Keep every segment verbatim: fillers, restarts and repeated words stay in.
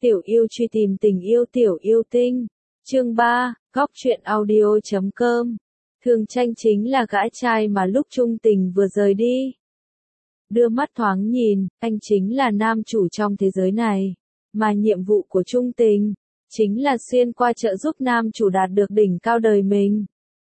Tiểu yêu truy tìm tình yêu tiểu yêu tinh. Chương ba, góc truyện audio chấm com. Thường Tranh chính là gã trai mà lúc Trung Tình vừa rời đi. Đưa mắt thoáng nhìn, anh chính là nam chủ trong thế giới này. Mà nhiệm vụ của Trung Tình, chính là xuyên qua trợ giúp nam chủ đạt được đỉnh cao đời mình.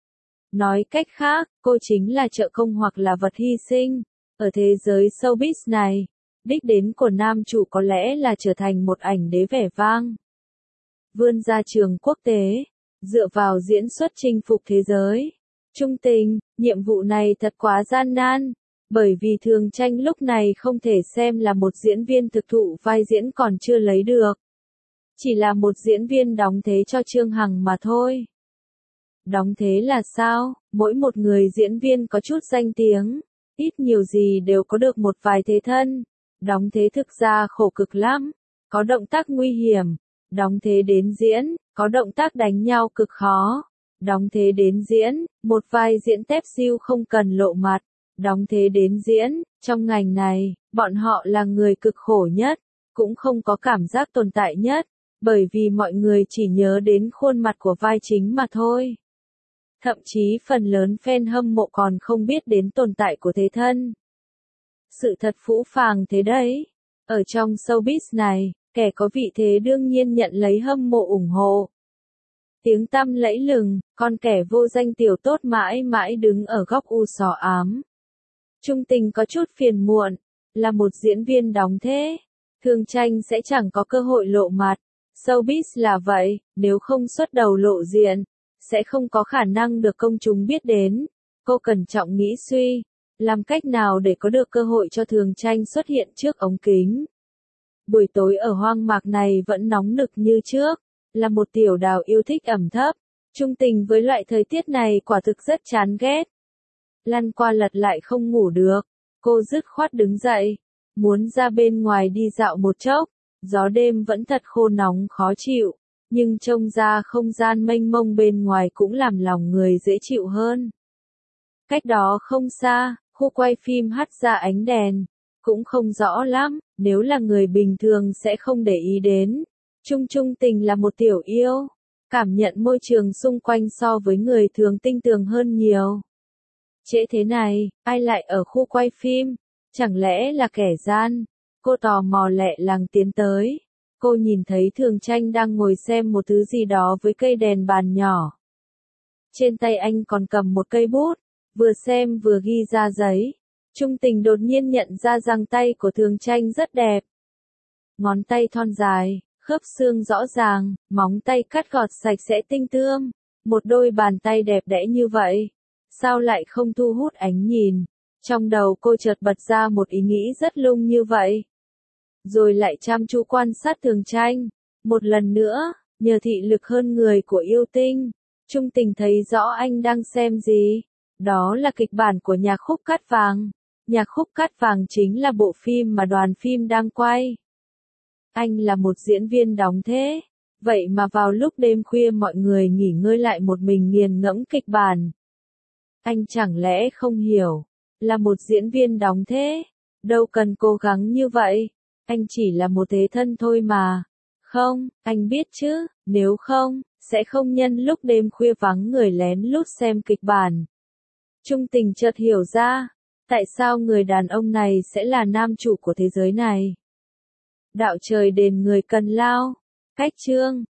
Nói cách khác, cô chính là trợ công hoặc là vật hy sinh. Ở thế giới showbiz này, đích đến của nam chủ có lẽ là trở thành một ảnh đế vẻ vang. Vươn ra trường quốc tế, dựa vào diễn xuất chinh phục thế giới. Trung Tình, nhiệm vụ này thật quá gian nan, bởi vì Thường Tranh lúc này không thể xem là một diễn viên thực thụ vai diễn còn chưa lấy được. Chỉ là một diễn viên đóng thế cho Trương Hằng mà thôi. Đóng thế là sao? Mỗi một người diễn viên có chút danh tiếng, ít nhiều gì đều có được một vài thế thân. Đóng thế thực ra khổ cực lắm, có động tác nguy hiểm. Đóng thế đến diễn, có động tác đánh nhau cực khó. Đóng thế đến diễn, một vai diễn tép siêu không cần lộ mặt. Đóng thế đến diễn, trong ngành này, bọn họ là người cực khổ nhất, cũng không có cảm giác tồn tại nhất, bởi vì mọi người chỉ nhớ đến khuôn mặt của vai chính mà thôi. Thậm chí phần lớn fan hâm mộ còn không biết đến tồn tại của thế thân. Sự thật phũ phàng thế đấy. Ở trong showbiz này, kẻ có vị thế đương nhiên nhận lấy hâm mộ ủng hộ. Tiếng tăm lẫy lừng, còn kẻ vô danh tiểu tốt mãi mãi đứng ở góc u sò ám. Trung Tình có chút phiền muộn, là một diễn viên đóng thế. Thường Tranh sẽ chẳng có cơ hội lộ mặt. Showbiz là vậy, nếu không xuất đầu lộ diện, sẽ không có khả năng được công chúng biết đến. Cô cẩn trọng nghĩ suy, làm cách nào để có được cơ hội cho Thường Tranh xuất hiện trước ống kính. Buổi tối ở hoang mạc này vẫn nóng nực như trước, là một tiểu đào yêu thích ẩm thấp. Trung Tình với loại thời tiết này quả thực rất chán ghét. Lăn qua lật lại không ngủ được, cô dứt khoát đứng dậy, muốn ra bên ngoài đi dạo một chốc. Gió đêm vẫn thật khô nóng khó chịu, nhưng trông ra không gian mênh mông bên ngoài cũng làm lòng người dễ chịu hơn. Cách đó không xa, khu quay phim hắt ra ánh đèn, cũng không rõ lắm, nếu là người bình thường sẽ không để ý đến. Trung Trung Tình là một tiểu yêu, cảm nhận môi trường xung quanh so với người thường tinh tường hơn nhiều. Trễ thế này, ai lại ở khu quay phim? Chẳng lẽ là kẻ gian? Cô tò mò lẹ làng tiến tới. Cô nhìn thấy Thường Tranh đang ngồi xem một thứ gì đó với cây đèn bàn nhỏ. Trên tay anh còn cầm một cây bút, vừa xem vừa ghi ra giấy. Trung Tình đột nhiên nhận ra rằng tay của Thường Tranh rất đẹp. Ngón tay thon dài, khớp xương rõ ràng, móng tay cắt gọt sạch sẽ tinh tươm. Một đôi bàn tay đẹp đẽ như vậy, sao lại không thu hút ánh nhìn? Trong đầu cô chợt bật ra một ý nghĩ rất lung như vậy. Rồi lại chăm chú quan sát Thường Tranh. Một lần nữa, nhờ thị lực hơn người của yêu tinh, Trung Tình thấy rõ anh đang xem gì. Đó là kịch bản của Nhạc khúc cát vàng. Nhạc khúc cát vàng chính là bộ phim mà đoàn phim đang quay. Anh là một diễn viên đóng thế. Vậy mà vào lúc đêm khuya mọi người nghỉ ngơi lại một mình nghiền ngẫm kịch bản. Anh chẳng lẽ không hiểu, là một diễn viên đóng thế, đâu cần cố gắng như vậy. Anh chỉ là một thế thân thôi mà. Không, anh biết chứ, nếu không, sẽ không nhân lúc đêm khuya vắng người lén lút xem kịch bản. Trung Tình chợt hiểu ra, tại sao người đàn ông này sẽ là nam chủ của thế giới này. Đạo trời đền người cần lao. Cách chương